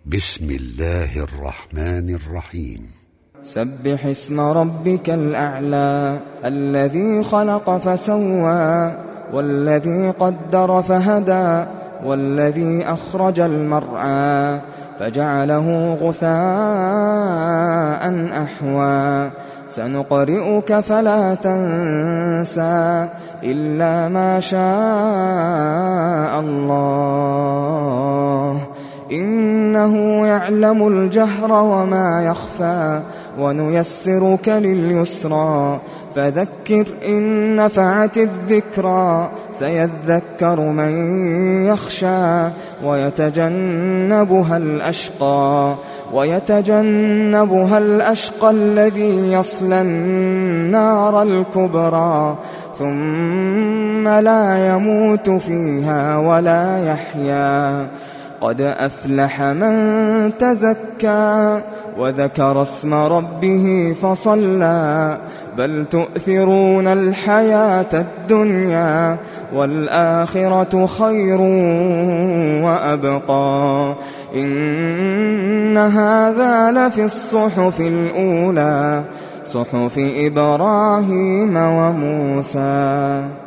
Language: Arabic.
بسم الله الرحمن الرحيم. سبح اسم ربك الأعلى الذي خلق فسوى والذي قدر فهدى والذي أخرج المرعى فجعله غثاء أحوى سنقرئك فلا تنسى إلا ما شاء الله إنه يعلم الجهر وما يخفى ونيسرك لليسرى فذكر إن نفعت الذكرى سيذكر من يخشى ويتجنبها الأشقى الذي يصلى النار الكبرى ثم لا يموت فيها ولا يحيا قد أفلح من تزكى وذكر اسم ربه فصلى بل تؤثرون الحياة الدنيا والآخرة خير وأبقى إن هذا لفي الصحف الأولى صحف إبراهيم وموسى.